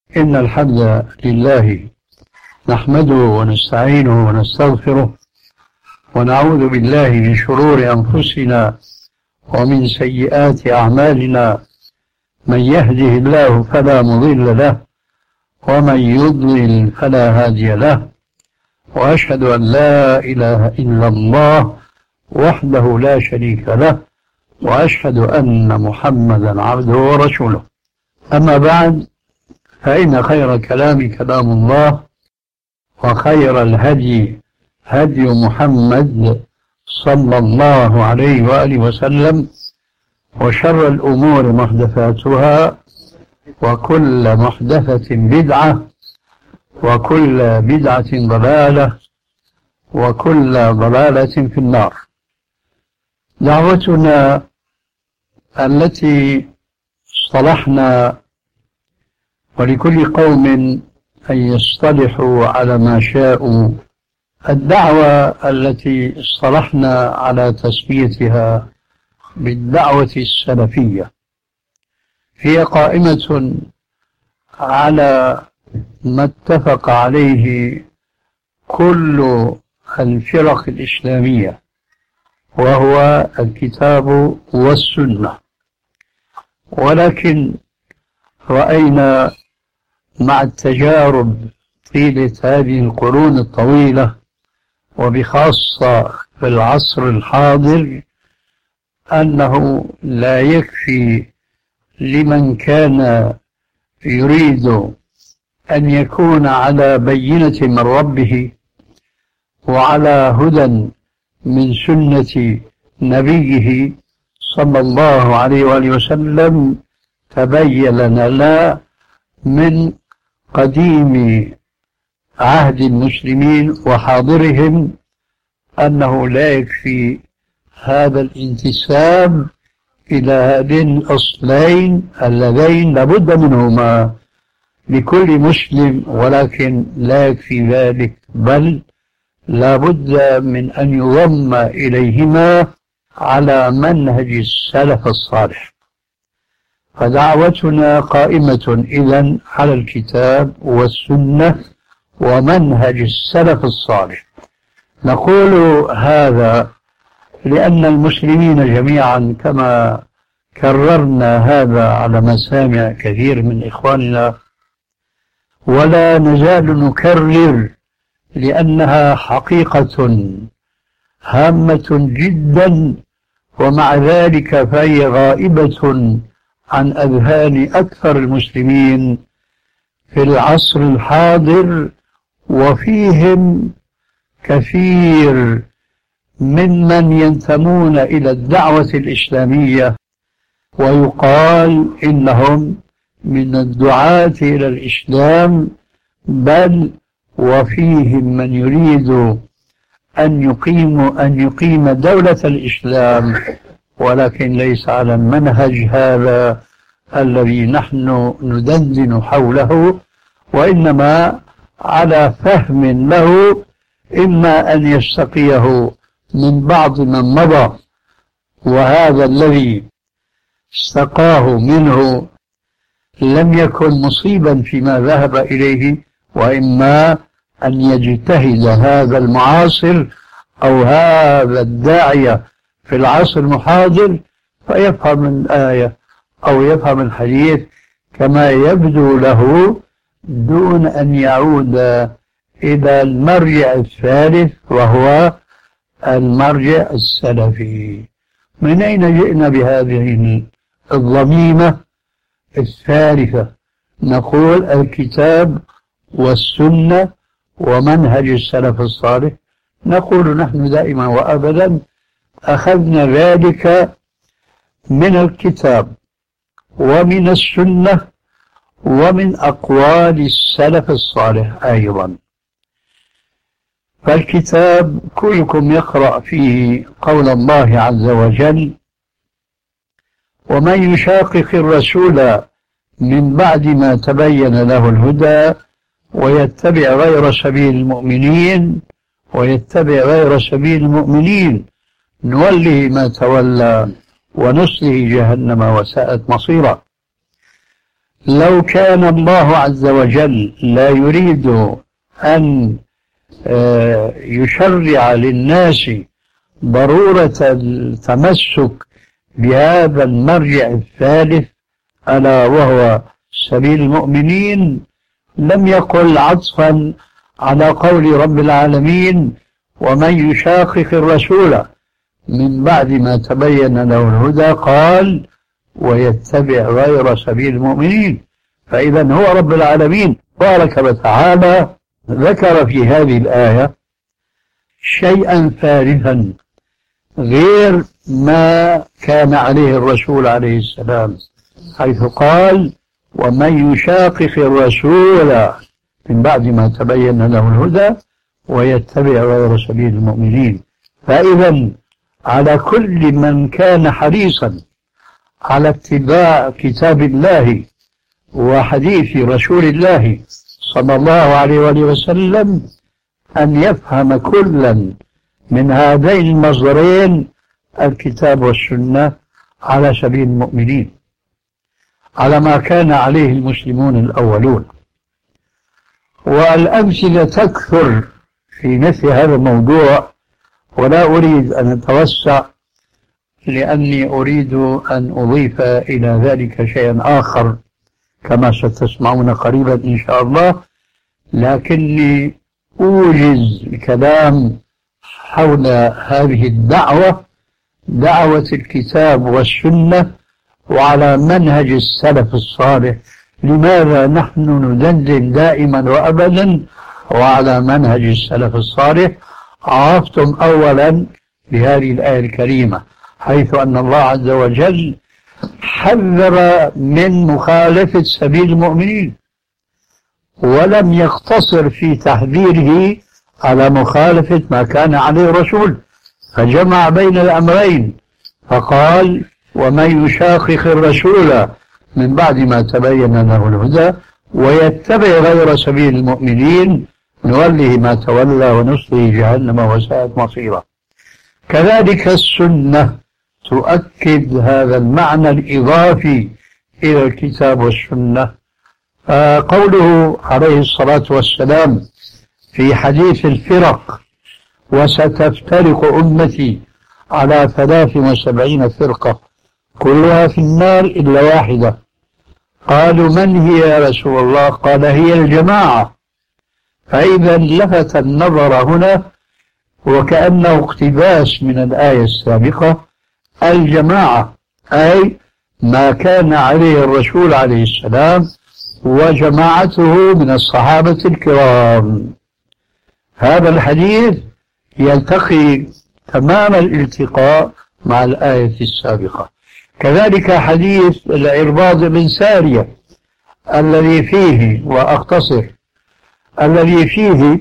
إن الحمد لله نحمده ونستعينه ونستغفره ونعوذ بالله من شرور أنفسنا ومن سيئات أعمالنا. من يهده الله فلا مضل له ومن يضلل فلا هادي له، وأشهد أن لا إله إلا الله وحده لا شريك له، وأشهد أن محمدا عبده ورسوله. أما بعد، فإن خير كلام كلام الله، وخير الهدي هدي محمد صلى الله عليه وآله وسلم، وشر الأمور محدثاتها، وكل محدثة بدعة، وكل بدعة ضلالة، وكل ضلالة في النار. دعوتنا التي اصطلحنا، ولكل قوم أن يصطلحوا على ما شاءوا، الدعوة التي اصطلحنا على تسميتها بالدعوة السلفية هي قائمة على ما اتفق عليه كل الفرق الإسلامية، وهو الكتاب والسنة. ولكن رأينا مع التجارب طيلة هذه القرون الطويلة، وبخاصة في العصر الحاضر، أنه لا يكفي لمن كان يريد أن يكون على بينة من ربه وعلى هدى من سنة نبيه صلى الله عليه وآله وسلم. تبين لنا من قديم عهد المسلمين وحاضرهم أنه لا يكفي هذا الانتساب إلى هذين الأصلين اللذين لابد منهما لكل مسلم، ولكن لا يكفي ذلك، بل لابد من أن يضم إليهما على منهج السلف الصالح. فدعوتنا قائمة إذن على الكتاب والسنة ومنهج السلف الصالح. نقول هذا لأن المسلمين جميعا، كما كررنا هذا على مسامع كثير من إخواننا ولا نزال نكرر، لأنها حقيقة هامة جدا، ومع ذلك فهي غائبة عن أذهان أكثر المسلمين في العصر الحاضر، وفيهم كثير ممن ينتمون إلى الدعوة الإسلامية ويقال إنهم من الدعاة إلى الإسلام، بل وفيهم من يريد أن يقيم دولة الإسلام، ولكن ليس على المنهج هذا الذي نحن ندندن حوله، وإنما على فهم له، إما أن يستقيه من بعض من مضى، وهذا الذي استقاه منه لم يكن مصيبا فيما ذهب إليه، وإما أن يجتهد هذا المعاصر أو هذا الداعية في العصر المحاضر فيفهم الآية أو يفهم الحديث كما يبدو له، دون أن يعود إلى المرجع الثالث وهو المرجع السلفي. من أين جئنا بهذه الضميمة الثالثة؟ نقول الكتاب والسنة ومنهج السلف الصالح. نقول نحن دائما وأبدا أخذنا ذلك من الكتاب ومن السنة ومن أقوال السلف الصالح أيضا. فالكتاب كلكم يقرأ فيه قول الله عز وجل: ومن يشاقق الرسول من بعد ما تبين له الهدى ويتبع غير سبيل المؤمنين نوله ما تولى ونصله جهنم وساءت مصيرا. لو كان الله عز وجل لا يريد أن يشرع للناس ضرورة التمسك بهذا المرجع الثالث ألا وهو سبيل المؤمنين، لم يقل عطفا على قول رب العالمين ومن يشاقق الرسول من بعد ما تبين له الهدى قال ويتبع غير سبيل المؤمنين. فإذا هو رب العالمين تبارك وتعالى ذكر في هذه الآية شيئا ثالثا غير ما كان عليه الرسول عليه السلام، حيث قال ومن يشاقق الرسول من بعد ما تبين له الهدى ويتبع غير سبيل المؤمنين. فإذا على كل من كان حريصا على اتباع كتاب الله وحديث رسول الله صلى الله عليه وآله وسلم أن يفهم كلا من هذين المصدرين الكتاب والسنة على سبيل المؤمنين، على ما كان عليه المسلمون الأولون. والأمثلة تكثر في مثل هذا الموضوع، ولا أريد أن أتوسع لأني أريد أن أضيف إلى ذلك شيئا آخر كما ستسمعون قريبا إن شاء الله، لكني أوجز الكلام حول هذه الدعوة، دعوة الكتاب والسنة وعلى منهج السلف الصالح. لماذا نحن ندندن دائما وأبدا وعلى منهج السلف الصالح؟ عرفتم أولا بهذه الآية الكريمة حيث أن الله عز وجل حذر من مخالفة سبيل المؤمنين، ولم يقتصر في تحذيره على مخالفة ما كان عليه الرسول، فجمع بين الأمرين فقال ومن يشاقق الرسول من بعد ما تبين له الهدى ويتبع غير سبيل المؤمنين نوله ما تولى ونصله جهنم وساءت مصيرا. كذلك السنة تؤكد هذا المعنى الإضافي إلى الكتاب والسنة. قوله عليه الصلاة والسلام في حديث الفرق وستفترق أمتي على 73 فرقة كلها في النار إلا واحدة، قالوا من هي يا رسول الله؟ قال هي الجماعة. فإذا لفت النظر هنا وكأنه اقتباس من الآية السابقة، الجماعة أي ما كان عليه الرسول عليه السلام وجماعته من الصحابة الكرام. هذا الحديث يلتقي تمام الالتقاء مع الآية السابقة. كذلك حديث العرباض بن سارية الذي فيه، وأختصر، الذي فيه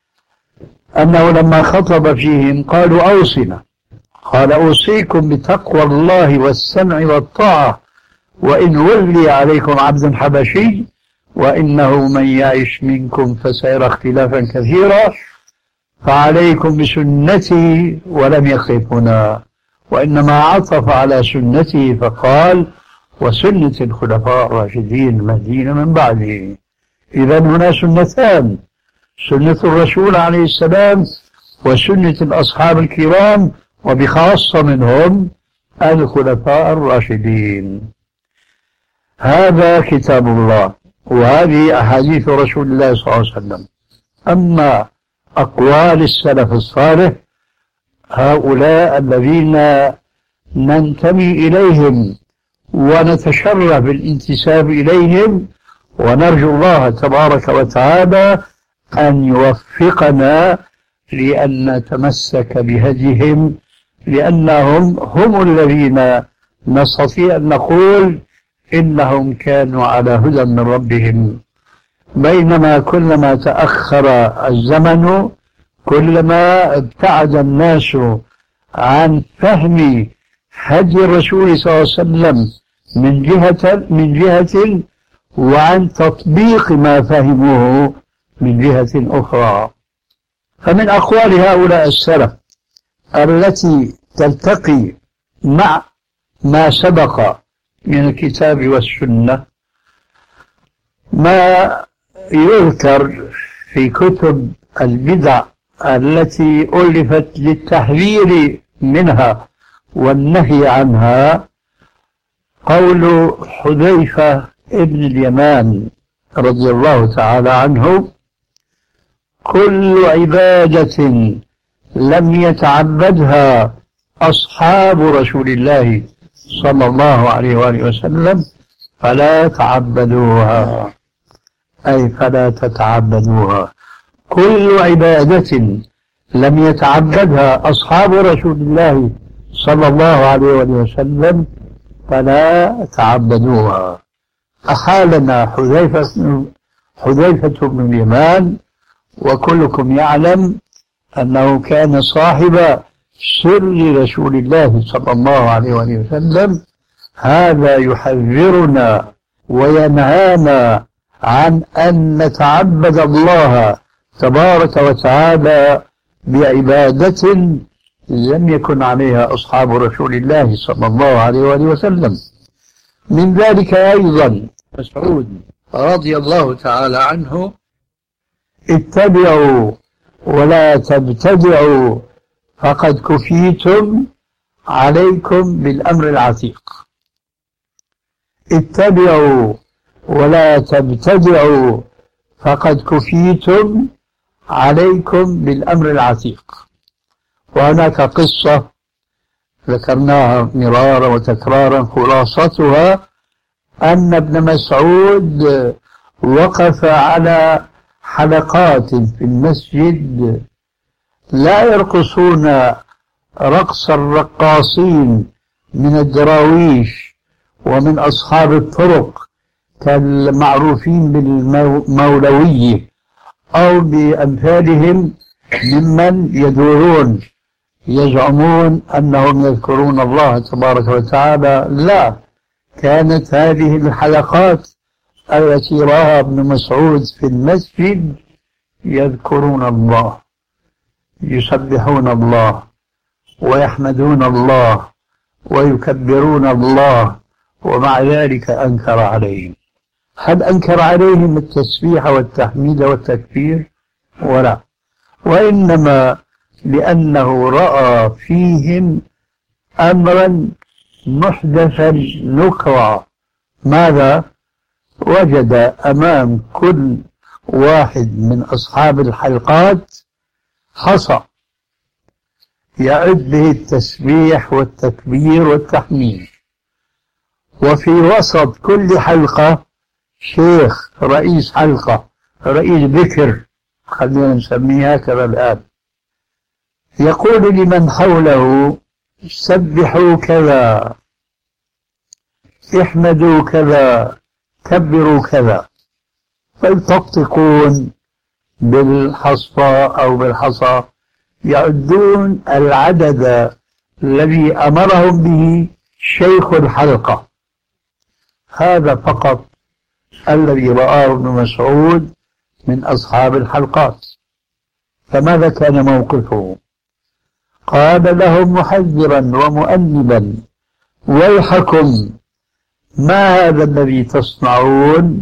أنه لما خطب فيهم قالوا أوصنا، قال أوصيكم بتقوى الله والسمع والطاعة وإن ولي عليكم عبد حبشي وإنه من يعش منكم فسيرى اختلافا كثيرا فعليكم بسنتي ولم يخف هنا، وإنما عطف على سنته فقال وسنة الخلفاء الراشدين المهديين من بعده. إذا هنا سنتان، سنة الرسول عليه السلام وسنة الأصحاب الكرام وبخاصة منهم الخلفاء الراشدين. هذا كتاب الله وهذه أحاديث رسول الله صلى الله عليه وسلم. أما أقوال السلف الصالح هؤلاء الذين ننتمي إليهم ونتشرف بالانتساب إليهم، ونرجو الله تبارك وتعالى أن يوفقنا لأن نتمسك بهديهم، لأنهم هم الذين نستطيع أن نقول إنهم كانوا على هدى من ربهم. بينما كلما تأخر الزمن كلما ابتعد الناس عن فهم هدي الرسول صلى الله عليه وسلم من جهة وعن تطبيق ما فهموه من جهة أخرى. فمن أقوال هؤلاء السلف التي تلتقي مع ما سبق من الكتاب والسنة ما يذكر في كتب البدع التي ألفت للتحذير منها والنهي عنها قول حذيفة ابن اليمان رضي الله تعالى عنه: كل عبادة لم يتعبدها أصحاب رسول الله صلى الله عليه وآله وسلم فلا تعبدوها، أي فلا تتعبدوها. كل عبادة لم يتعبدها أصحاب رسول الله صلى الله عليه وآله وسلم فلا تعبدوها. أحالنا حذيفة بن اليمان، وكلكم يعلم أنه كان صاحب سر رسول الله صلى الله عليه وآله وسلم. هذا يحذرنا وينهانا عن أن نتعبد الله تبارك وتعالى بعبادة لم يكن عليها أصحاب رسول الله صلى الله عليه وآله وسلم. من ذلك أيضا مسعود رضي الله تعالى عنه: اتبعوا ولا تبتدعوا فقد كفيتم، عليكم بالأمر العتيق. اتبعوا ولا تبتدعوا فقد كفيتم، عليكم بالأمر العتيق. وهناك قصة ذكرناها مرارا وتكرارا، خلاصتها أن ابن مسعود وقف على حلقات في المسجد لا يرقصون رقص الرقاصين من الدراويش ومن أصحاب الطرق كالمعروفين بالمولوية أو بأمثالهم ممن يدورون يزعمون أنهم يذكرون الله تبارك وتعالى. لا، كانت هذه الحلقات التي رأى ابن مسعود في المسجد يذكرون الله، يسبحون الله ويحمدون الله ويكبرون الله، ومع ذلك أنكر عليهم. هل أنكر عليهم التسبيح والتحميد والتكبير؟ ولا، وإنما لأنه رأى فيهم أمرا محدثا نكرا. ماذا؟ وجد أمام كل واحد من أصحاب الحلقات حصى يعد به التسبيح والتكبير والتحميد، وفي وسط كل حلقة شيخ رئيس حلقة، رئيس ذكر، خلينا نسميها هكذا الآن، يقول لمن حوله: سبحوا كذا، احمدوا كذا، كبروا كذا، فيطقطقون بالحصى أو بالحصى، يعدون العدد الذي أمرهم به شيخ الحلقة. هذا فقط الذي رآه ابن مسعود من أصحاب الحلقات. فماذا كان موقفه؟ قال لهم محذرا ومؤنبا: ويحكم، ما هذا الذي تصنعون؟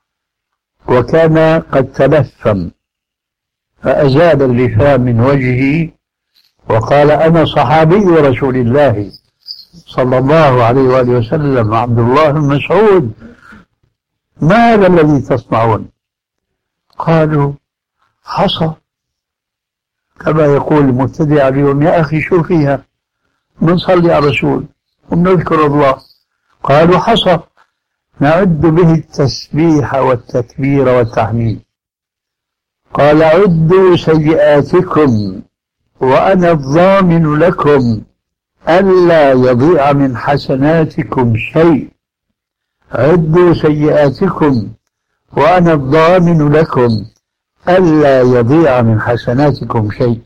وكان قد تلثم فأزال اللثام من وجهه وقال: أنا صحابي رسول الله صلى الله عليه وآله وسلم عبد الله بن مسعود، ما هذا الذي تصنعون؟ قالوا: حصى، كما يقول المبتدع اليوم: يا أخي شو فيها، بنصلي على الرسول وبنذكر الله. قالوا: حصى نعد به التسبيح والتكبير والتحميد. قال: عدوا سيئاتكم وأنا الضامن لكم ألا يضيع من حسناتكم شيء. عدوا سيئاتكم وأنا الضامن لكم ألا يضيع من حسناتكم شيء.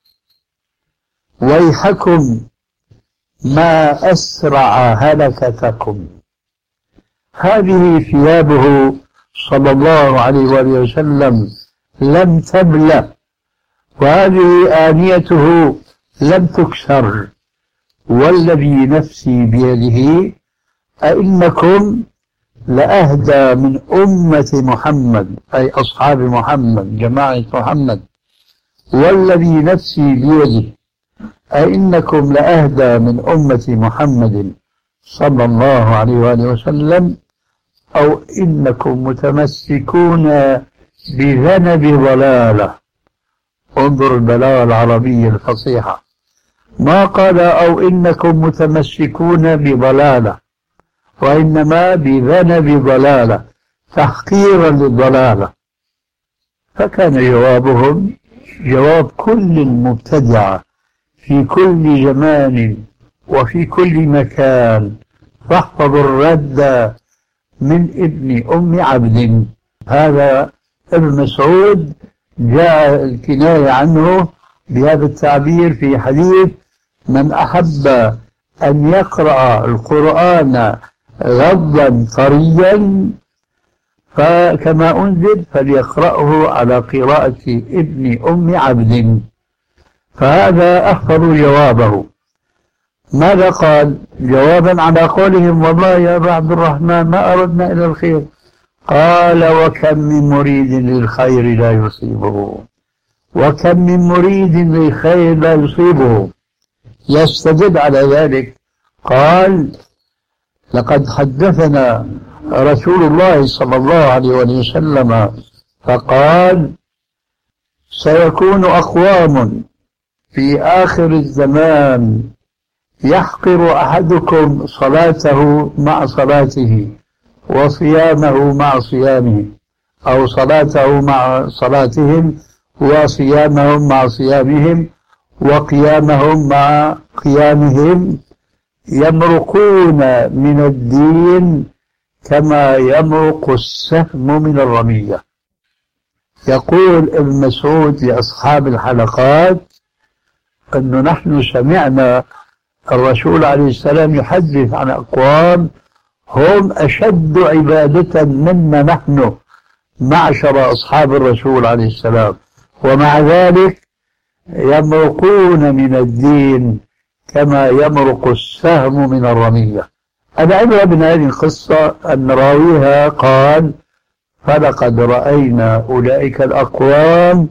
ويحكم، ما أسرع هلكتكم. هذه ثيابه صلى الله عليه وآله وسلم لم تبلى، وهذه آنيته لم لأهدى من أمة محمد أي أصحاب محمد جماعة محمد والذي نفسي بيده أئنكم لأهدى من أمة محمد صلى الله عليه وآله وسلم أو إنكم متمسكون بذنب ضلالة. انظر البلاغة العربية الفصيحة، ما قال أو إنكم متمسكون بضلالة، وإنما بذنب ضلالة تحقيرا للضلالة. فكان جوابهم جواب كل المبتدعة في كل زمان وفي كل مكان، فاحفظوا الرد من ابن أم عبد. هذا ابن مسعود جاء الكناية عنه بهذا التعبير في حديث من أحب أن يقرأ القرآن غضا طريا فكما أنزل فليقرأه على قراءة ابن أم عبد. فهذا أحفظ جوابه. ماذا قال جوابا على قولهم والله يا أبا عبد الرحمن ما أردنا إلى الخير؟ قال وكم من مريد للخير لا يصيبه، وكم من مريد للخير لا يصيبه. يستدل على ذلك قال لقد حدثنا رسول الله صلى الله عليه وسلم فقال سيكون أقوام في آخر الزمان يحقر أحدكم صلاته مع صلاته وصيامه مع صيامه، أو صلاته مع صلاتهم وصيامهم مع صيامهم وقيامهم مع قيامهم، يمرقون من الدين كما يمرق السهم من الرمية. يقول ابن مسعود لأصحاب الحلقات أنه نحن سمعنا الرسول عليه السلام يحدث عن أقوام هم أشد عبادة منا نحن معشر أصحاب الرسول عليه السلام، ومع ذلك يمرقون من الدين كما يمرق السهم من الرمية. العبرة من هذه القصة أن راويها قال فلقد رأينا أولئك الأقوام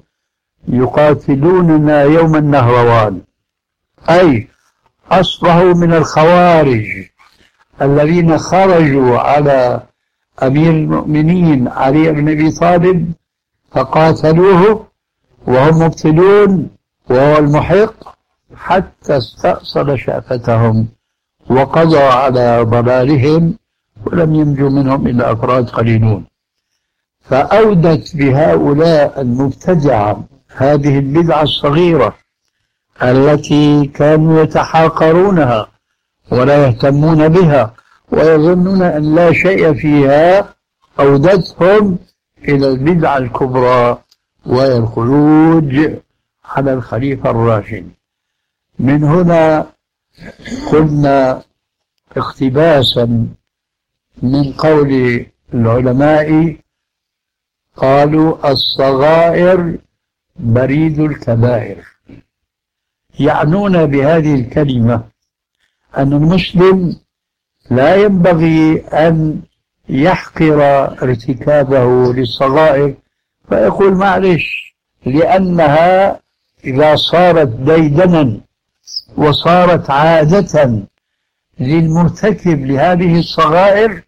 يقاتلوننا يوم النهروان، أي أصبحوا من الخوارج الذين خرجوا على أمير المؤمنين علي بن أبي طالب فقاتلوه وهم مبتلون وهو المحق حتى استأصل شأفتهم وقضى على ضلالهم ولم ينجو منهم إلا أفراد قليلون. فأودت بهؤلاء المبتدعة هذه البدعة الصغيرة التي كانوا يتحاقرونها ولا يهتمون بها ويظنون أن لا شيء فيها، أودتهم إلى البدعة الكبرى وهي الخروج على الخليفة الراشد. من هنا قلنا اقتباسا من قول العلماء قالوا الصغائر بريد الكبائر، يعنون بهذه الكلمة أن المسلم لا ينبغي أن يحقر ارتكابه للصغائر فيقول معلش، لأنها إذا صارت ديدنا وصارت عادة للمرتكب لهذه الصغائر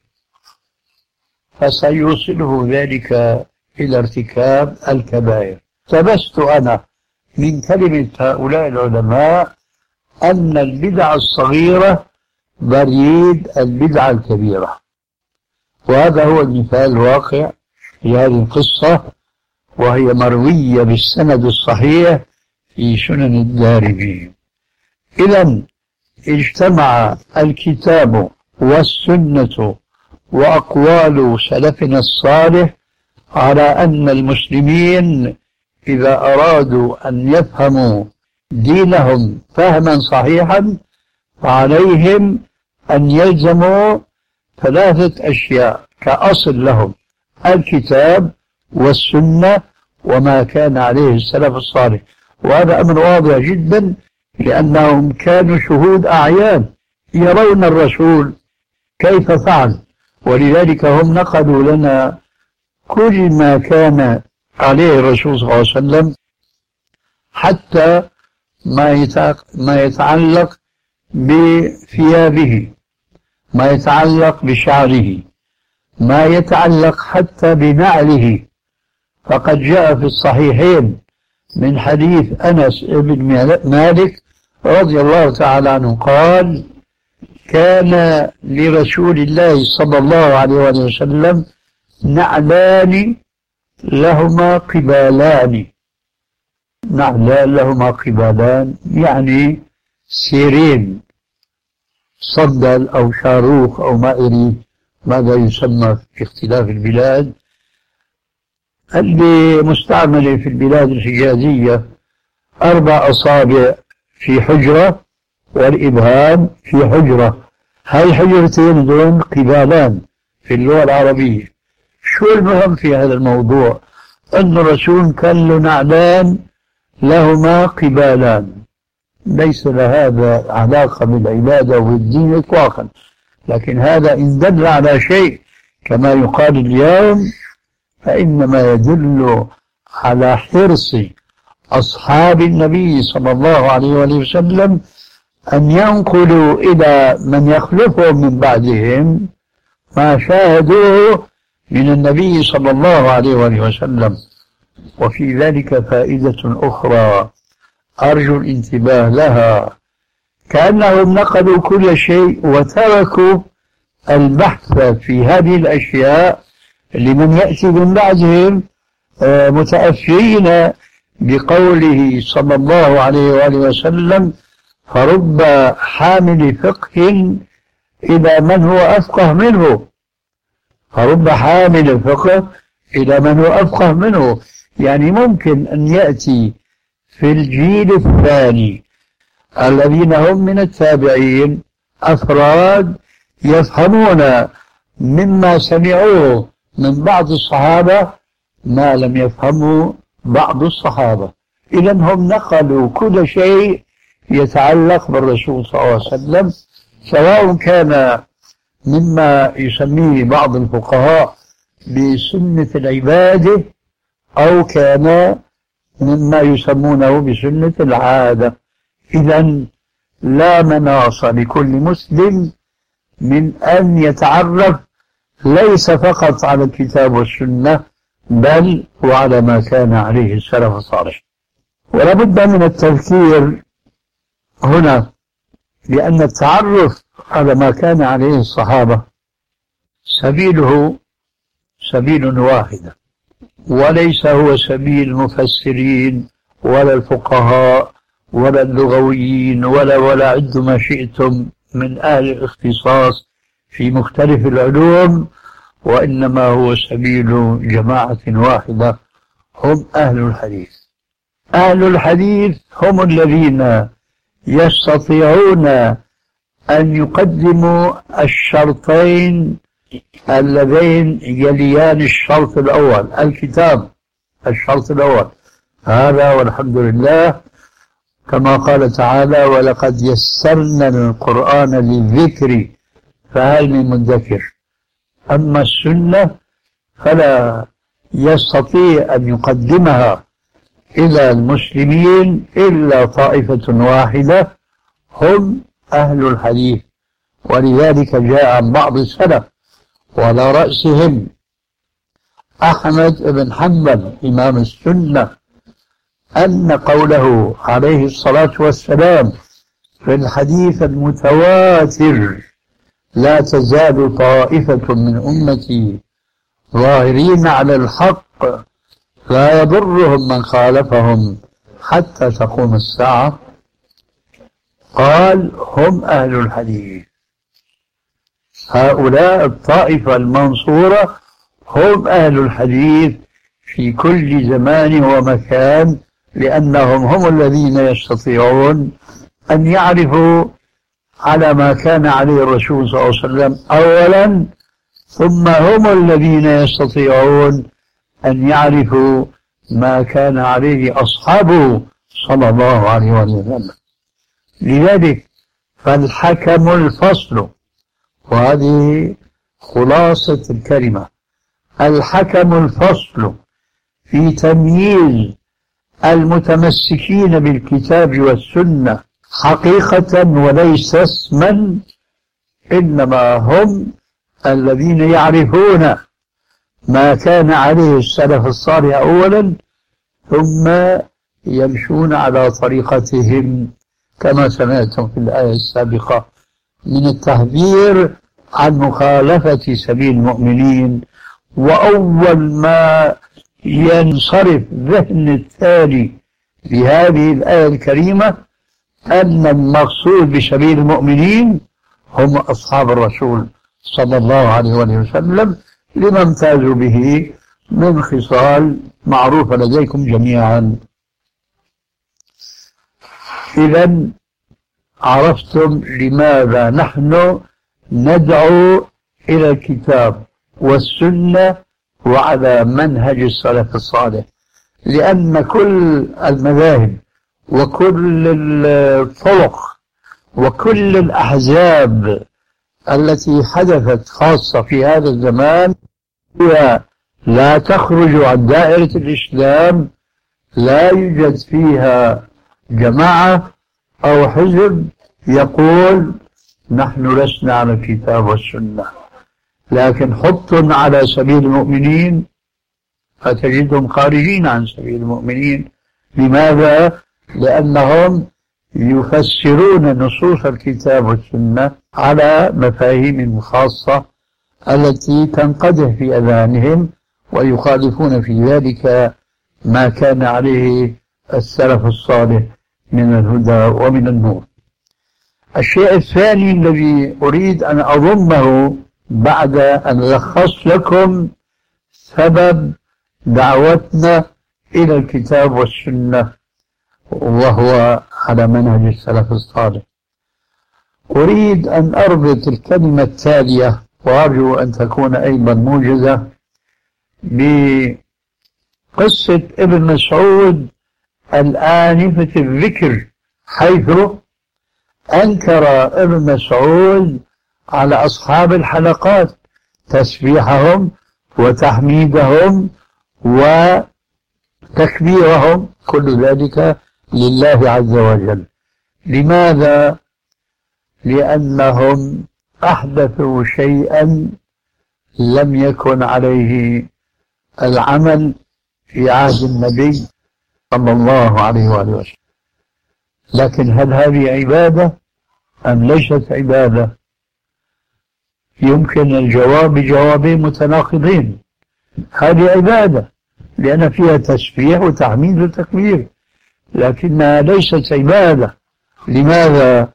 فسيوصله ذلك إلى ارتكاب الكبائر. اقتبست أنا من كلمة هؤلاء العلماء أن البدعة الصغيرة بريد البدعة الكبيرة، وهذا هو المثال الواقع في هذه القصة، وهي مروية بالسند الصحيح في سنن الدارمي. إذن اجتمع الكتاب والسنة وأقوال سلفنا الصالح على أن المسلمين إذا أرادوا أن يفهموا دينهم فهما صحيحا فعليهم أن يلزموا ثلاثة أشياء كأصل لهم: الكتاب والسنة وما كان عليه السلف الصالح. وهذا أمر واضح جدا لأنهم كانوا شهود أعيان يرون الرسول كيف فعل ولذلك هم نقلوا لنا كل ما كان عليه الرسول صلى الله عليه وسلم، حتى ما يتعلق بثيابه، ما يتعلق بشعره، ما يتعلق حتى بنعله. فقد جاء في الصحيحين من حديث أنس بن مالك رضي الله تعالى عنه قال: كان لرسول الله صلى الله عليه وسلم نعلان لهما قبالان. نعلان لهما قبالان يعني سيرين، صندل أو شاروخ أو ما أريد ماذا يسمى في اختلاف البلاد. اللي مستعملة في البلاد الحجازية 4 أصابع في حجرة والإبهام في حجرة، هاي الحجرتين دون قبالان في اللغة العربية. شو المهم في هذا الموضوع؟ أن الرسول كان له نعلان لهما قبالان، ليس لهذا علاقة بالعبادة والدين إطلاقا، لكن هذا إن دل على شيء كما يقال اليوم فإنما يدل على حرص أصحاب النبي صلى الله عليه وسلم أن ينقلوا إلى من يخلفهم من بعدهم ما شاهدوه من النبي صلى الله عليه وسلم. وفي ذلك فائدة أخرى أرجو الانتباه لها، كأنهم نقلوا كل شيء وتركوا البحث في هذه الأشياء لمن يأتي من بعدهم، متأثرين بقوله صلى الله عليه وآله وسلم: فرب حامل فقه إلى من هو أفقه منه. فرب حامل فقه إلى من هو أفقه منه، يعني ممكن أن يأتي في الجيل الثاني الذين هم من التابعين أفراد يفهمون مما سمعوه من بعض الصحابة ما لم يفهموا بعض الصحابة. إذا هم نقلوا كل شيء يتعلق بالرسول صلى الله عليه وسلم، سواء كان مما يسميه بعض الفقهاء بسنة العبادة أو كان مما يسمونه بسنة العادة. إذا لا مناص لكل مسلم من أن يتعرف ليس فقط على الكتاب والسنة بل وعلى ما كان عليه السلف الصالح. ولا بد من التذكير هنا بأن التعرف على ما كان عليه الصحابة سبيله سبيل واحدة، وليس هو سبيل المفسرين ولا الفقهاء ولا اللغويين ولا عد ما شئتم من أهل الاختصاص في مختلف العلوم، وإنما هو سبيل جماعة واحدة هم أهل الحديث. أهل الحديث هم الذين يستطيعون أن يقدموا الشرطين اللذين يليان الشرط الأول، الكتاب الشرط الأول هذا، والحمد لله كما قال تعالى: ولقد يسرنا القرآن للذكر فهل من مدكر. أما السنة فلا يستطيع أن يقدمها إلى المسلمين إلا طائفة واحدة هم أهل الحديث. ولذلك جاء عن بعض السلف وعلى رأسهم أحمد بن حنبل إمام السنة أن قوله عليه الصلاة والسلام في الحديث المتواتر: لا تزال طائفة من أمتي ظاهرين على الحق لا يضرهم من خالفهم حتى تقوم الساعة، قال: هم أهل الحديث. هؤلاء الطائفة المنصورة هم أهل الحديث في كل زمان ومكان، لأنهم هم الذين يستطيعون أن يعرفوا على ما كان عليه الرسول صلى الله عليه وسلم أولا، ثم هم الذين يستطيعون أن يعرفوا ما كان عليه أصحابه صلى الله عليه وسلم. لذلك فالحكم الفصل، وهذه خلاصة الكلمة الحكم الفصل في تمييز المتمسكين بالكتاب والسنة حقيقة وليس اسما، إنما هم الذين يعرفون ما كان عليه السلف الصالح أولا، ثم يمشون على طريقتهم كما سمعتم في الآية السابقة من التحذير عن مخالفة سبيل المؤمنين. وأول ما ينصرف ذهن التالي بهذه الآية الكريمة أن المقصود بسبيل المؤمنين هم أصحاب الرسول صلى الله عليه وسلم، لما امتازوا به من خصال معروفة لديكم جميعا. إذن عرفتم لماذا نحن ندعو إلى الكتاب والسنة وعلى منهج السلف الصالح، لأن كل المذاهب وكل الطرق وكل الأحزاب التي حدثت خاصة في هذا الزمان هي لا تخرج عن دائرة الإسلام، لا يوجد فيها جماعة أو حزب يقول نحن لسنا على الكتاب والسنة، لكن حط على سبيل المؤمنين فتجدهم خارجين عن سبيل المؤمنين. لماذا؟ لأنهم يفسرون نصوص الكتاب والسنة على مفاهيم خاصة التي تنقدح في أذهانهم، ويخالفون في ذلك ما كان عليه السلف الصالح من الهدى ومن النور. الشيء الثاني الذي أريد أن أضمه بعد أن ألخص لكم سبب دعوتنا إلى الكتاب والسنة وهو على منهج السلف الصالح، أريد أن أربط الكلمة التالية وأرجو أن تكون أيضا موجزة بقصة ابن مسعود الآنفة الذكر، حيث أنكر ابن مسعود على أصحاب الحلقات تسبيحهم وتحميدهم وتكبيرهم، كل ذلك لله عز وجل. لماذا؟ لأنهم أحدثوا شيئا لم يكن عليه العمل في عهد النبي صلى الله عليه وآله وسلم. لكن هل هذه عبادة أم ليست عبادة؟ يمكن الجواب بجوابين متناقضين. هذه عبادة لأن فيها تسبيح وتحميد وتكبير، لكنها ليست عبادة. لماذا؟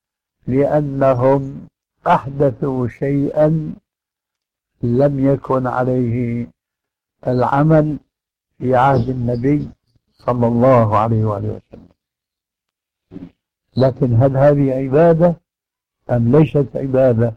لأنهم أحدثوا شيئا لم يكن عليه العمل في عهد النبي صلى الله عليه وآله وسلم. لكن هل هذه عبادة أم ليست عبادة؟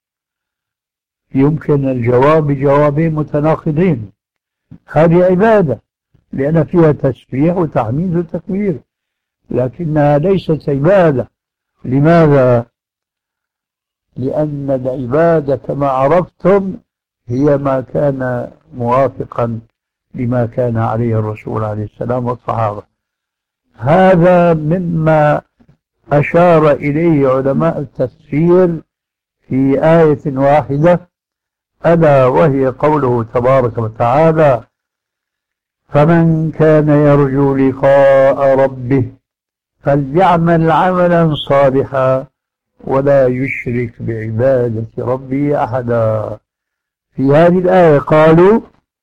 يمكن الجواب بجوابين متناقضين. هذه عبادة لأن فيها تسبيح وتحميد وتكبير، لكنها ليست عبادة. لماذا؟ لأن العبادة كما عرفتم هي ما كان موافقا لما كان عليه الرسول عليه السلام والصحابة. هذا مما أشار إليه علماء التفسير في آية واحدة، ألا وهي قوله تبارك وتعالى: فمن كان يرجو لقاء ربه فليعمل عملا صالحا ولا يشرك بعبادة ربه أحدا. في هذه الآية قالوا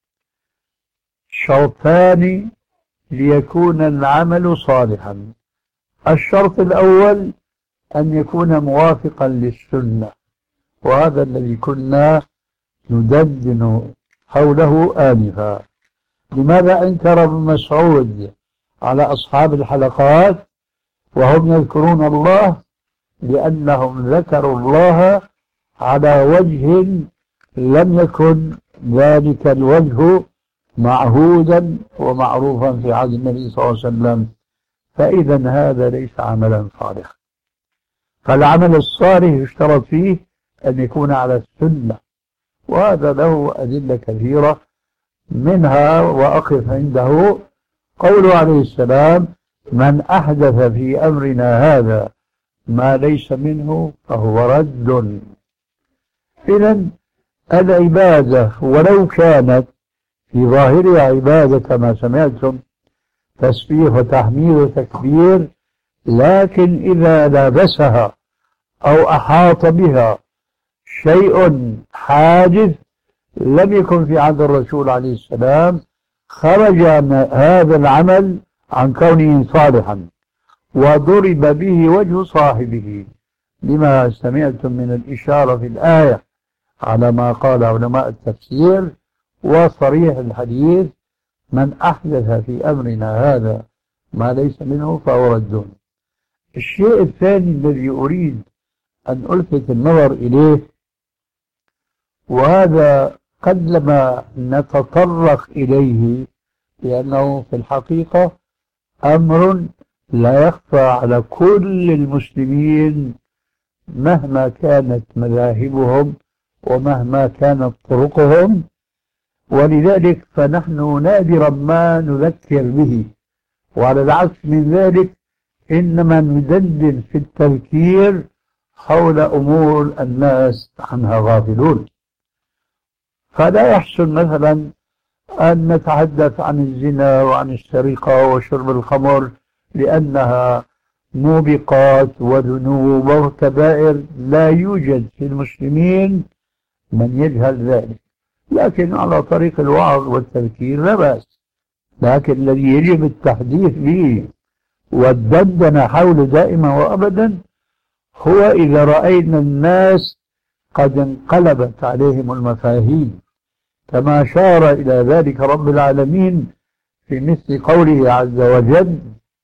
شرطان ليكون العمل صالحا: الشرط الأول أن يكون موافقا للسنة، وهذا الذي كنا ندندن حوله آنفا. لماذا أنكر ابن مسعود على أصحاب الحلقات وهم يذكرون الله؟ لأنهم ذكروا الله على وجه لم يكن ذلك الوجه معهودا ومعروفا في عهد النبي صلى الله عليه وسلم، فإذا هذا ليس عملا صالحا. فالعمل الصالح يشترط فيه أن يكون على السنة وهذا له أدلة كثيرة، منها وأقف عنده قوله عليه السلام: من أحدث في أمرنا هذا ما ليس منه فهو رد. إذن العبادة ولو كانت في ظاهرها عبادة كما سمعتم، تسبيح وتحميد وتكبير، لكن إذا لابسها أو أحاط بها شيء حادث لم يكن في عهد الرسول عليه السلام، خرج هذا العمل عن كونه صالحا وضرب به وجه صاحبه، لما سمعتم من الإشارة في الآية على ما قال علماء التفسير وصريح الحديث: من أحدث في أمرنا هذا ما ليس منه فهو رد. الشيء الثاني الذي أريد أن ألفت النظر إليه، وهذا قد لما نتطرق إليه لأنه في الحقيقة أمر لا يخفى على كل المسلمين مهما كانت مذاهبهم ومهما كانت طرقهم، ولذلك فنحن نادرا ما نذكر به، وعلى العكس من ذلك إنما ندندن في التذكير حول أمور الناس عنها غافلون. فلا يحسن مثلا أن نتحدث عن الزنا وعن السرقة وشرب الخمر لأنها موبقات وذنوب وكبائر لا يوجد في المسلمين من يجهل ذلك، لكن على طريق الوعظ والتذكير لا بأس. لكن الذي يجب التحديث به والدندنة حوله دائما وأبدا هو إذا رأينا الناس قد انقلبت عليهم المفاهيم، كما أشار إلى ذلك رب العالمين في مثل قوله عز وجل: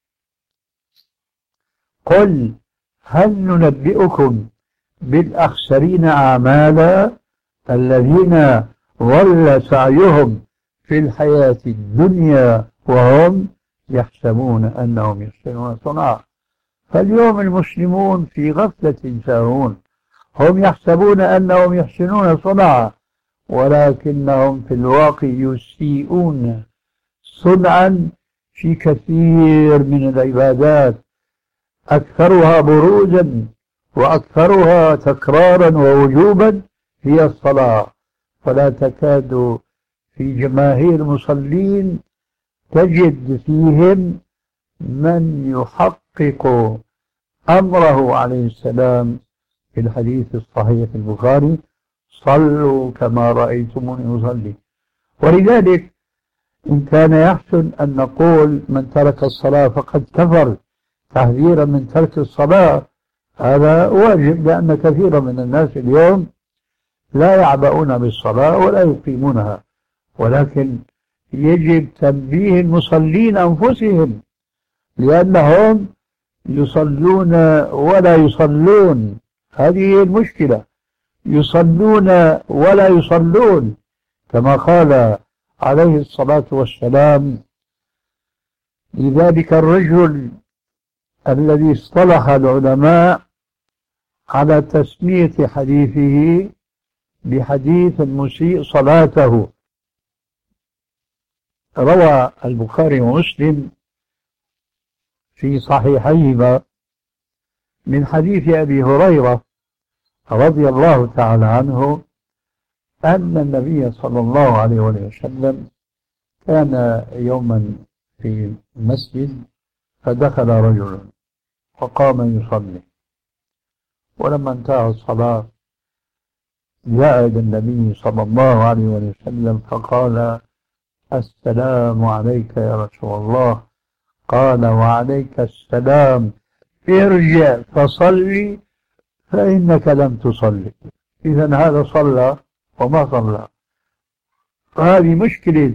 قل هل ننبئكم بالأخسرين أعمالا الذين ضل سعيهم في الحياة الدنيا وهم يحسبون أنهم يحسنون صنعا. فاليوم المسلمون في غفلة ساهون، هم يحسبون أنهم يحسنون صنعا ولكنهم في الواقع يسيئون صنعا في كثير من العبادات، أكثرها بروزا وأكثرها تكرارا ووجوبا هي الصلاة. فلا تكاد في جماهير المصلين تجد فيهم من يحقق أمره عليه السلام في الحديث الصحيح في البخاري: صلوا كما رأيتموني أصلي. ولذلك إن كان يحسن أن نقول من ترك الصلاة فقد كفر تحذيرا من ترك الصلاة، هذا واجب، لأن كثيرا من الناس اليوم لا يعبؤون بالصلاة ولا يقيمونها، ولكن يجب تنبيه المصلين أنفسهم، لأنهم يصلون ولا يصلون. هذه هي المشكلة، يصلون ولا يصلون، كما قال عليه الصلاة والسلام لذلك الرجل الذي اصطلح العلماء على تسمية حديثه بحديث المسيء صلاته. روى البخاري ومسلم في صحيحيهما من حديث أبي هريرة رضي الله تعالى عنه أن النبي صلى الله عليه وسلم كان يوما في مسجد فدخل رجل فقام يصلي، ولما انتهى الصلاة جاء إلى النبي صلى الله عليه وسلم فقال: السلام عليك يا رسول الله. قال: وعليك السلام، ارجع فصلي فإنك لم تصلي. إذن هذا صلى وما صلى. فهذه مشكلة.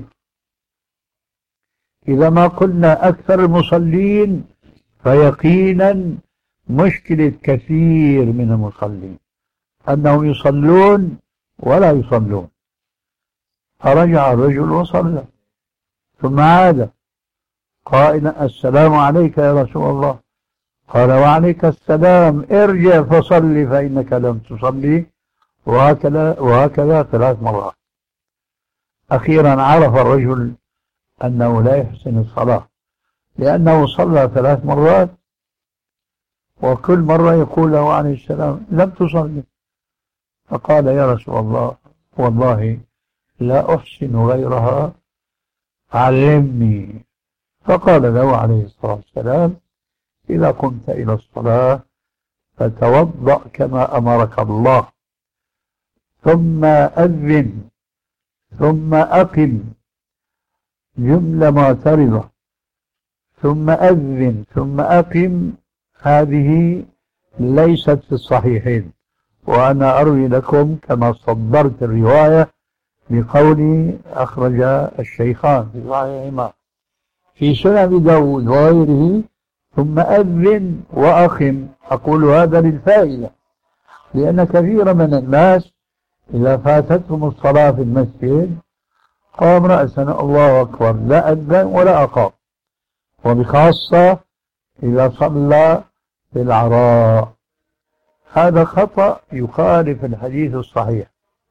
إذا ما قلنا أكثر المصلين فيقينا مشكلة كثير من المصلين أنهم يصلون ولا يصلون. فرجع الرجل وصلى ثم عاد قائلا: السلام عليك يا رسول الله. قال: وعليك السلام، ارجع فصلي فإنك لم تصلي. وهكذا 3 مرات. أخيرا عرف الرجل أنه لا يحسن الصلاة، لأنه صلى 3 مرات وكل مرة يقول له عليه السلام لم تصلي. فقال يا رسول الله والله لا أحسن غيرها، علمني. فقال له عليه الصلاة والسلام إذا قمت إلى الصلاة فتوضأ كما أمرك الله، ثم أذن، ثم أقم، جملة معترضة، ثم أذن ثم أقم، هذه ليست في الصحيحين، وأنا أروي لكم كما صدرت الرواية بقولي أخرج الشيخان في صحيحهما في سنن أبي داود وغيره ثم أذن وأقم. أقول هذا للفائدة، لأن كثيرا من الناس إذا فاتتهم الصلاة في المسجد قام رأسا الله أكبر لا أذن ولا أقام، وبخاصة إذا صلى في العراء. هذا خطأ يخالف الحديث الصحيح.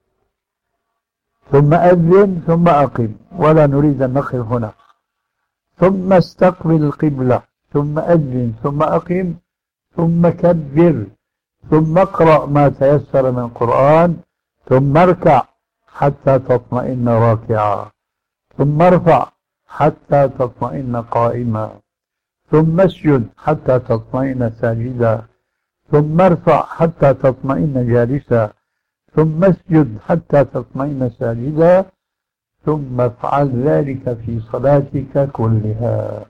ثم أذن ثم أقم، ولا نريد أن نقف هنا. ثم استقبل القبلة، ثم أذن ثم أقم، ثم كبر، ثم اقرأ ما تيسر من القرآن، ثم اركع حتى تطمئن راكعا، ثم ارفع حتى تطمئن قائما، ثم اسجد حتى تطمئن ساجدا، ثم ارفع حتى تطمئن جالسا، ثم اسجد حتى تطمئن ساجدا، ثم افعل ذلك في صلاتك كلها.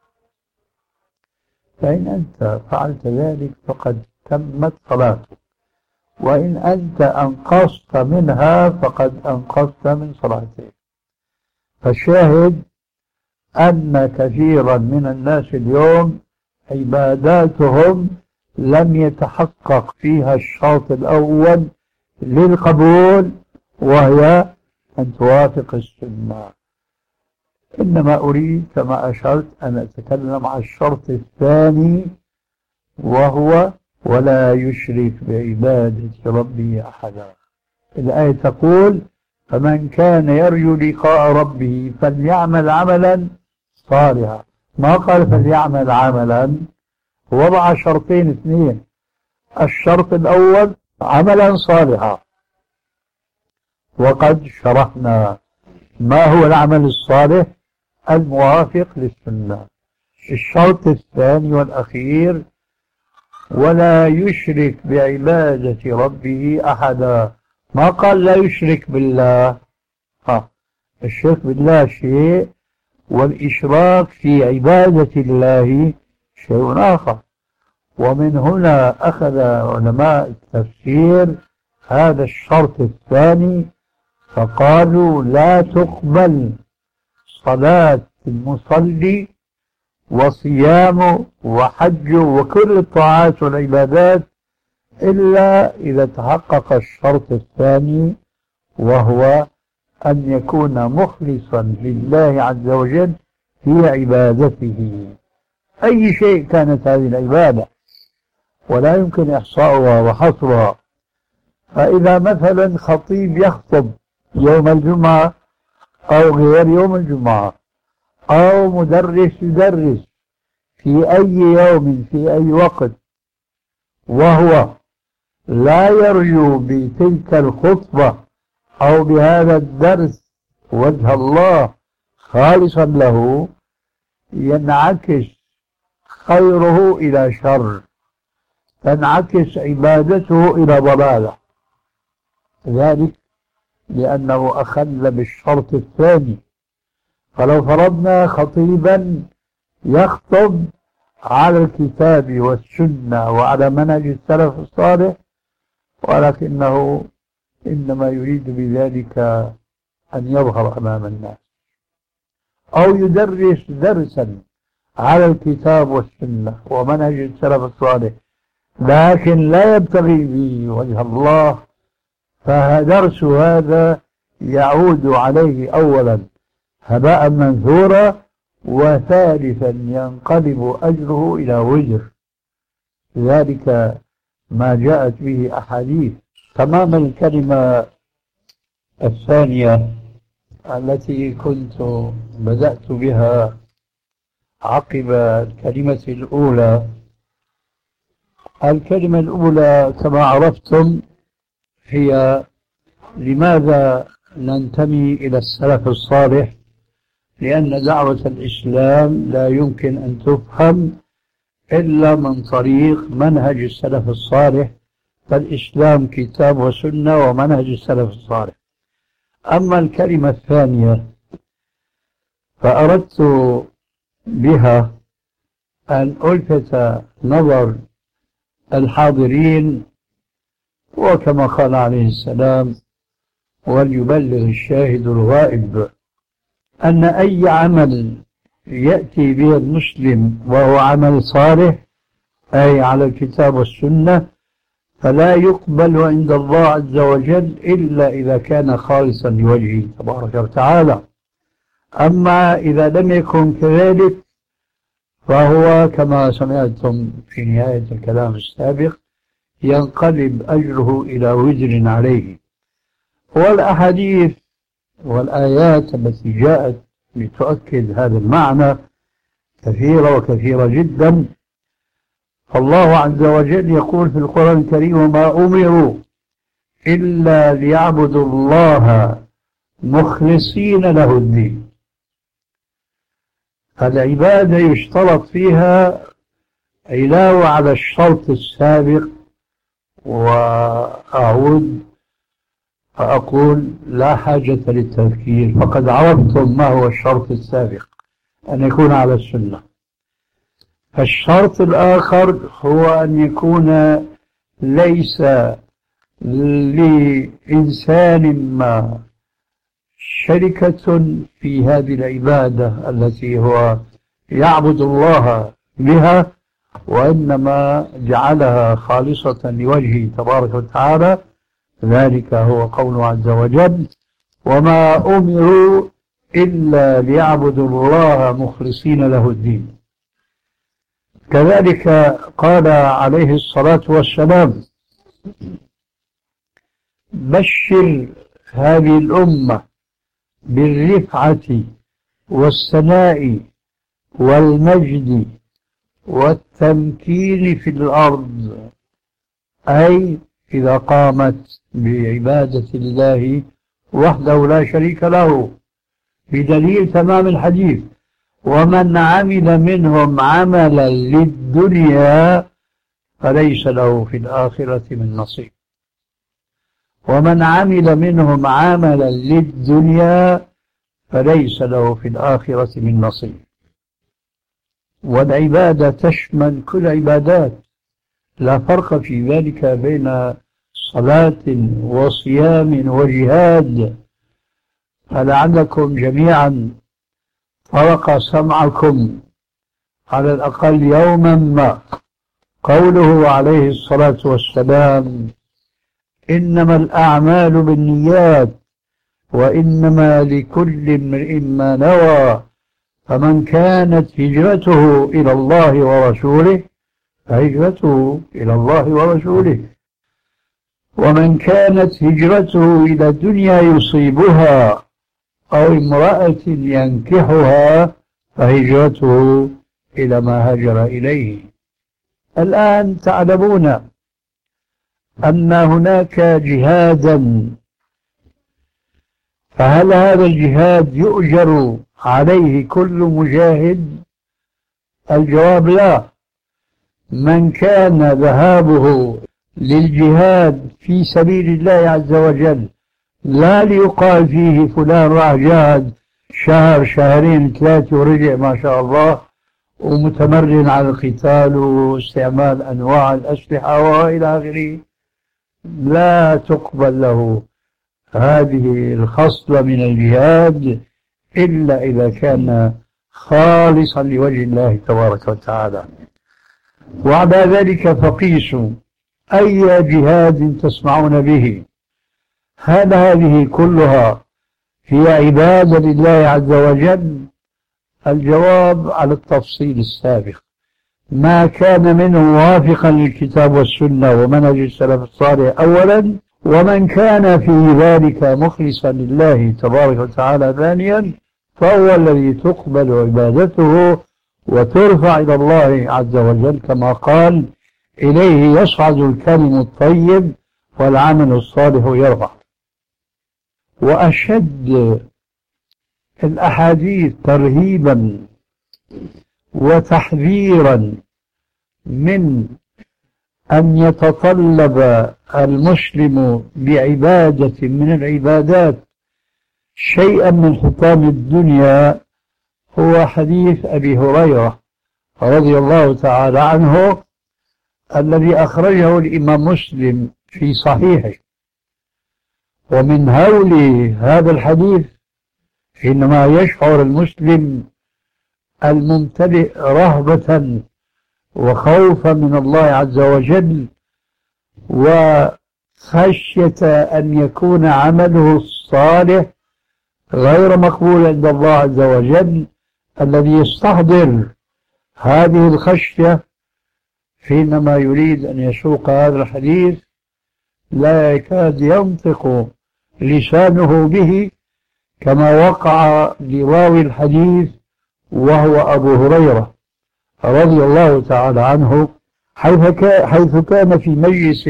فإن أنت فعلت ذلك فقد تمت صلاتك، وإن أنت أنقصت منها فقد أنقصت من صلاتك. فالشاهد أن كثيرا من الناس اليوم عباداتهم لم يتحقق فيها الشرط الأول للقبول، وهي أن توافق السنة. إنما أريد كما أشرت أن أتكلم عن الشرط الثاني، وهو ولا يشرك بعبادة ربه أحدا. الآية تقول فمن كان يرجو لقاء ربه فليعمل عملا صالحا. ما قال فليعمل عملا، وضع شرطين اثنين. الشرط الأول عملا صالحا، وقد شرحنا ما هو العمل الصالح الموافق للسنة. الشرط الثاني والأخير ولا يشرك بعبادة ربه أحدا. ما قال لا يشرك بالله، الشرك بالله شيء، والإشراك في عبادة الله شيء آخر. ومن هنا أخذ علماء التفسير هذا الشرط الثاني فقالوا لا تقبل صلاة المصلي وصيامه وحجه وكل الطاعات والعبادات إلا إذا تحقق الشرط الثاني، وهو أن يكون مخلصا لله عز وجل في عبادته، أي شيء كانت هذه العبادة، ولا يمكن إحصاؤها وحصرها. فإذا مثلا خطيب يخطب يوم الجمعة أو غير يوم الجمعة، أو مدرس يدرس في أي يوم في أي وقت، وهو لا يرجو بتلك الخطبة أو بهذا الدرس وجه الله خالصا له، ينعكس خيره إلى شر، تنعكس عبادته إلى ضلالة. ذلك لأنه أخل بالشرط الثاني. فلو فرضنا خطيبا يخطب على الكتاب والسنة وعلى منهج السلف الصالح، ولكنه إنما يريد بذلك أن يظهر أمام الناس، أو يدرس درسا على الكتاب والسنة ومنهج السلف الصالح لكن لا يبتغي به وجه الله، فدرس هذا يعود عليه أولا هباء منثورا، وثالثا ينقلب أجره إلى وزر. ذلك ما جاءت به أحاديث تمام الكلمة الثانية التي كنت بدأت بها عقب الكلمة الأولى. الكلمة الأولى كما عرفتم هي لماذا ننتمي إلى السلف الصالح، لأن دعوة الإسلام لا يمكن أن تفهم إلا من طريق منهج السلف الصالح، فالإسلام كتاب وسنة ومنهج السلف الصالح. أما الكلمة الثانية فأردت بها أن ألفت نظر الحاضرين، وكما قال عليه السلام: وليبلغ الشاهد الغائب، أن أي عمل يأتي به المسلم وهو عمل صالح أي على الكتاب والسنة فلا يقبل عند الله عز وجل إلا إذا كان خالصا لوجهه تبارك وتعالى. أما إذا لم يكن كذلك فهو كما سمعتم في نهاية الكلام السابق ينقلب أجره إلى وزر عليه. والأحاديث والآيات التي جاءت لتؤكد هذا المعنى كثيرة وكثيرة جدا. فالله عز وجل يقول في القرآن الكريم: وما أمروا إلا ليعبدوا الله مخلصين له الدين. فالعبادة يشترط فيها علاوة على الشرط السابق، وأعود فأقول لا حاجة للتذكير، فقد عرفتم ما هو الشرط السابق، أن يكون على السنة. فالشرط الآخر هو أن يكون ليس لإنسان ما شركة في هذه العبادة التي هو يعبد الله بها، وإنما جعلها خالصة لوجهه تبارك وتعالى. ذلك هو قوله عز وجل: وما أمروا إلا ليعبدوا الله مخلصين له الدين. كذلك قال عليه الصلاة والسلام: بشر هذه الأمة بالرفعة والثناء والمجد والتمكين في الأرض، أي إذا قامت بعبادة الله وحده لا شريك له، بدليل تمام الحديث: ومن عمل منهم عملا للدنيا فليس له في الآخرة من نصيب. ومن عمل منهم عملا للدنيا فليس له في الآخرة من نصيب. والعبادة تشمل كل عبادات، لا فرق في ذلك بين صلاة وصيام وجهاد. فلعلكم جميعا فرق سمعكم على الأقل يوما ما قوله عليه الصلاة والسلام: إنما الأعمال بالنيات وإنما لكل امرئ ما نوى، فمن كانت هجرته إلى الله ورسوله فهجرته إلى الله ورسوله، ومن كانت هجرته إلى الدنيا يصيبها أو امرأة ينكحها فهجرته إلى ما هاجر إليه. الآن تعلمون أن هناك جهادا، فهل هذا الجهاد يؤجر عليه كل مجاهد؟ الجواب لا. من كان ذهابه للجهاد في سبيل الله عز وجل لا ليقال فيه فلان راح جاهد شهر شهرين ثلاثة ورجع ما شاء الله ومتمرن على القتال واستعمال أنواع الأسلحة وإلى آخره، لا تقبل له هذه الخصلة من الجهاد إلا إذا كان خالصا لوجه الله تبارك وتعالى. وعلى ذلك فقيسوا أي جهاد تسمعون به، هل هذه كلها هي عبادة لله عز وجل؟ الجواب على التفصيل السابق: ما كان منه موافقا للكتاب والسنة ومنهج السلف الصالح أولا، ومن كان في ذلك مخلصا لله تبارك وتعالى ثانيا فهو الذي تقبل عبادته وترفع إلى الله عز وجل، كما قال: إليه يصعد الكلم الطيب والعمل الصالح يرفع. وأشد الأحاديث ترهيبا وتحذيرا من أن يتطلب المسلم بعبادة من العبادات شيئا من حطام الدنيا هو حديث أبي هريرة رضي الله تعالى عنه الذي أخرجه الإمام مسلم في صحيحه. ومن هول هذا الحديث حينما يشعر المسلم الممتلئ رهبة وخوفا من الله عز وجل وخشية أن يكون عمله الصالح غير مقبول عند الله عز وجل، الذي يستحضر هذه الخشية حينما يريد أن يسوق هذا الحديث لا يكاد ينطق لسانه به، كما وقع لراوي الحديث وهو أبو هريرة رضي الله تعالى عنه، حيث كان في مجلس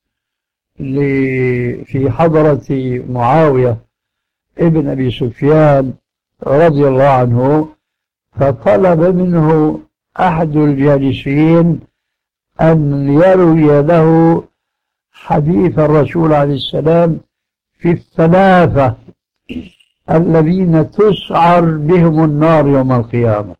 في حضرة معاوية ابن أبي سفيان رضي الله عنه، فطلب منه أحد الجالسين أن يروي له حديث الرسول عليه السلام في الثلاثة الذين تسعر بهم النار يوم القيامة.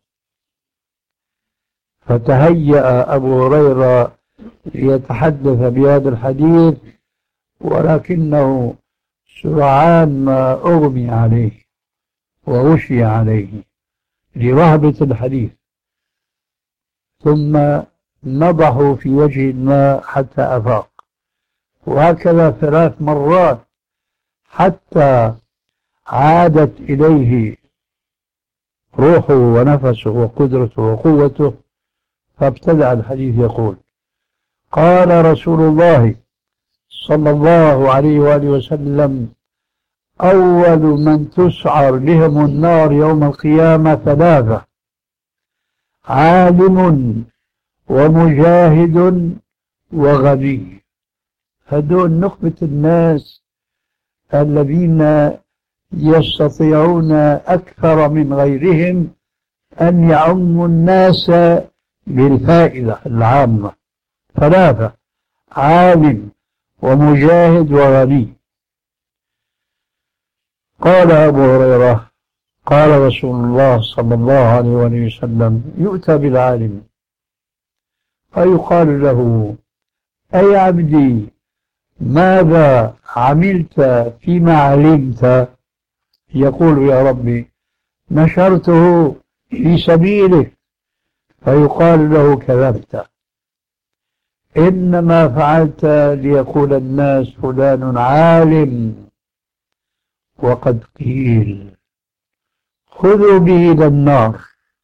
فتهيأ أبو هريرة ليتحدث بهذا الحديث، ولكنه سرعان ما أغمي عليه وغشي عليه لرهبة الحديث، ثم نضحوا في وجه الماء حتى أفاق، وهكذا 3 مرات حتى عادت إليه روحه ونفسه وقدرته وقوته، فابتدأ الحديث يقول: قال رسول الله صلى الله عليه وآله وسلم: أول من تسعر بهم النار يوم القيامة 3: عالم ومجاهد وغني. هدول نخبة الناس الذين يستطيعون أكثر من غيرهم أن يعموا الناس بالفائدة العامة. 3: عالم ومجاهد وغني. قال أبو هريرة: قال رسول الله صلى الله عليه وسلم: يؤتى بالعالم فيقال له: أي عبدي ماذا عملت فيما علمت؟ يقول: يا ربي نشرته في سبيلك. فيقال له: كذبت، إنما فعلت ليقول الناس فلان عالم، وقد قيل خذوا به إلى النار.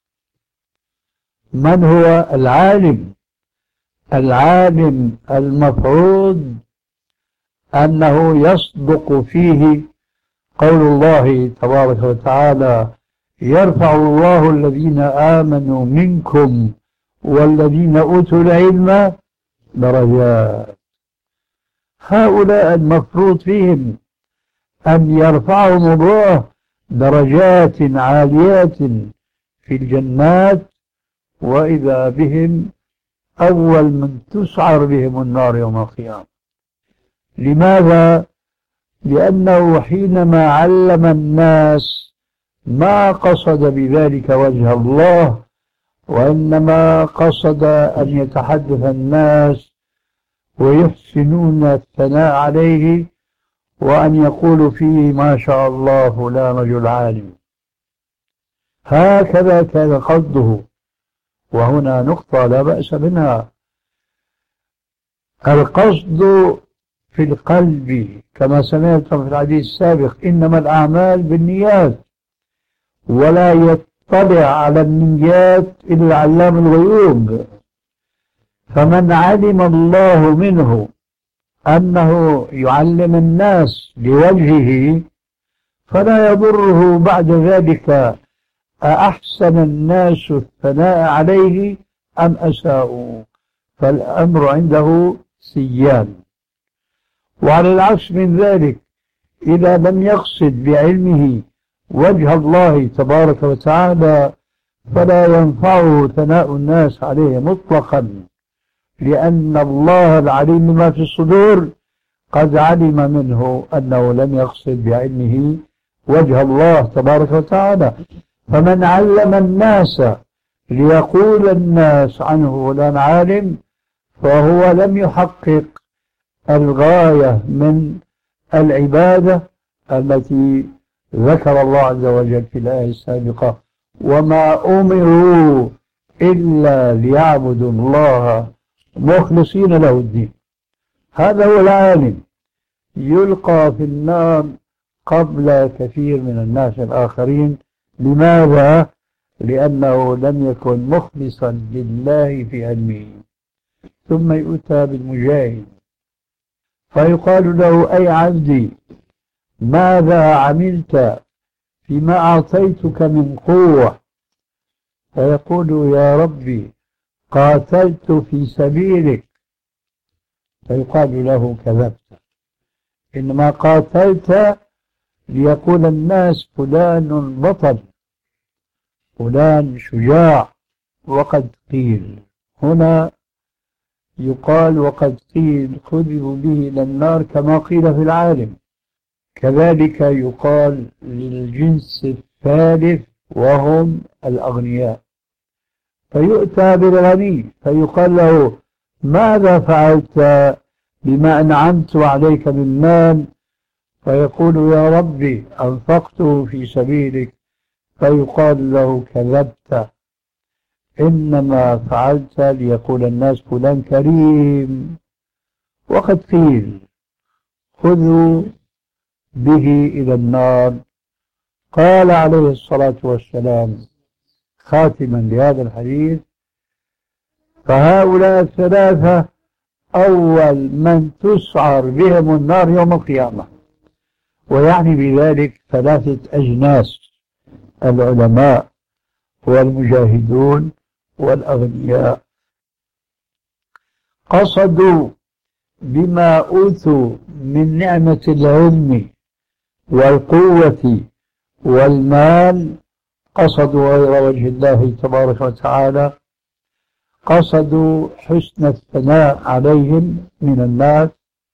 من هو العالم؟ العالم المفروض أنه يصدق فيه قول الله تبارك وتعالى: يرفع الله الذين آمنوا منكم والذين أوتوا العلم درجات. هؤلاء المفروض فيهم أن يرفعهم الله درجات عاليات في الجنات، وإذا بهم أول من تسعر بهم النار يوم القيامة. لماذا؟ لأنه حينما علم الناس ما قصد بذلك وجه الله، وإنما قصد أن يتحدث الناس ويحسنون الثناء عليه وأن يقولوا فيه: ما شاء الله فلان رجل عالم. هكذا كان قصده. وهنا نقطة لا بأس منها: القصد في القلب، كما سمعتم في الحديث السابق: إنما الأعمال بالنيات، ولا يطلع على النيات إلا علام الغيوب. فمن علم الله منه أنه يعلم الناس لوجهه فلا يضره بعد ذلك أحسن الناس الثناء عليه أم أساءوا، فالأمر عنده سيان. وعلى العكس من ذلك، إذا لم يقصد بعلمه وجه الله تبارك وتعالى فلا ينفعه ثناء الناس عليه مطلقا، لأن الله العليم بما في الصدور قد علم منه أنه لم يقصد بعلمه وجه الله تبارك وتعالى. فمن علم الناس ليقول الناس عنه فلان عالم فهو لم يحقق الغاية من العبادة التي ذكر الله عز وجل في الآية السابقة: وما أمروا إلا ليعبدوا الله مخلصين له الدين. هذا هو العالم، يلقى في النار قبل كثير من الناس الآخرين. لماذا؟ لأنه لم يكن مخلصا لله في علمه. ثم يؤتى بالمجاهد فيقال له: أي عبدي، ماذا عملت فيما أعطيتك من قوة؟ فيقول: يا ربي قاتلت في سبيلك. فيقال له: كذبت، إنما قاتلت ليقول الناس فلان بطل، فلان شجاع. وقد قيل هنا، يقال وقد قيل خذوا به إلى النار كما قيل في العالم. كذلك يقال للجنس الثالث وهم الأغنياء، فيؤتى بالغني فيقال له: ماذا فعلت بما أنعمت عليك من مال؟ فيقول: يا ربي أنفقته في سبيلك. فيقال له: كذبت، إنما فعلت ليقول الناس فلان كريم. وقد قيل خذوا به إلى النار. قال عليه الصلاة والسلام خاتما لهذا الحديث: فهؤلاء الثلاثة أول من تسعر بهم النار يوم القيامة. ويعني بذلك ثلاثة أجناس: العلماء والمجاهدون والأغنياء. قصدوا بما أوتوا من نعمة العلم والقوة والمال، قصدوا غير وجه الله تبارك وتعالى، قصدوا حسن الثناء عليهم من الناس،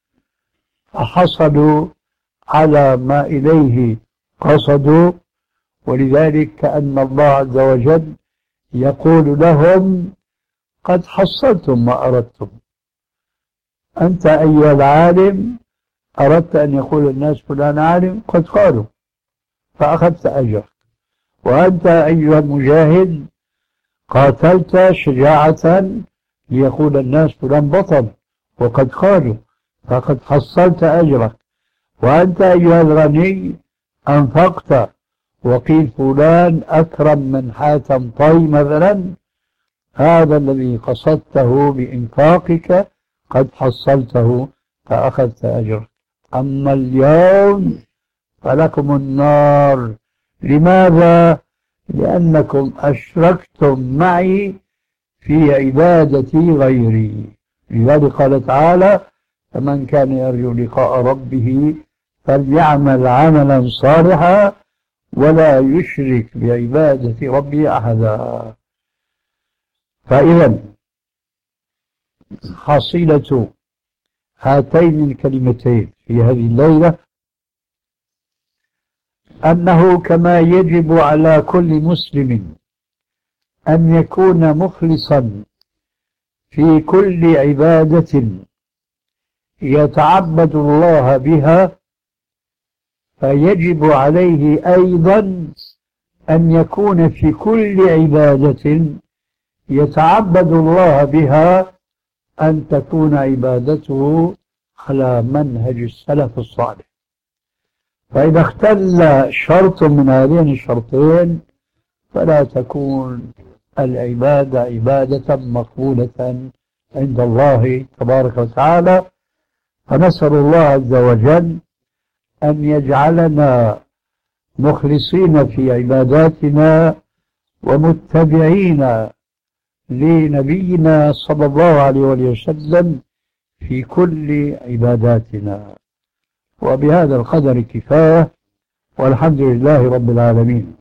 فحصلوا على ما إليه قصدوا. ولذلك كأن الله عز وجل يقول لهم: قد حصلتم ما أردتم. أنت أيها العالم أردت أن يقول الناس فلان عالم، قد قالوا فأخذت أجر. وأنت أيها المجاهد قاتلت شجاعة ليقول الناس فلان بطل، وقد قالوا فقد حصلت أجرك. وأنت أيها الغني أنفقت وقيل فلان أكرم من حاتم طي مثلا، هذا الذي قصدته بإنفاقك قد حصلته فأخذت أجرك. أما اليوم فلكم النار. لماذا؟ لأنكم أشركتم معي في عبادتي غيري. لذلك قال تعالى: فمن كان يرجو لقاء ربه فليعمل عملا صالحا ولا يشرك بعبادة ربه أحدا. فإذا حصيلة هاتين الكلمتين في هذه الليلة أنه كما يجب على كل مسلم أن يكون مخلصا في كل عبادة يتعبد الله بها، فيجب عليه أيضا أن يكون في كل عبادة يتعبد الله بها أن تكون عبادته على منهج السلف الصالح. فإذا اختل شرط من هذين الشرطين فلا تكون العبادة عبادة مقبولة عند الله تبارك وتعالى. فنسأل الله عز وجل أن يجعلنا مخلصين في عباداتنا ومتبعين لنبينا صلى الله عليه وسلم في كل عباداتنا. وبهذا القدر كفاية، والحمد لله رب العالمين.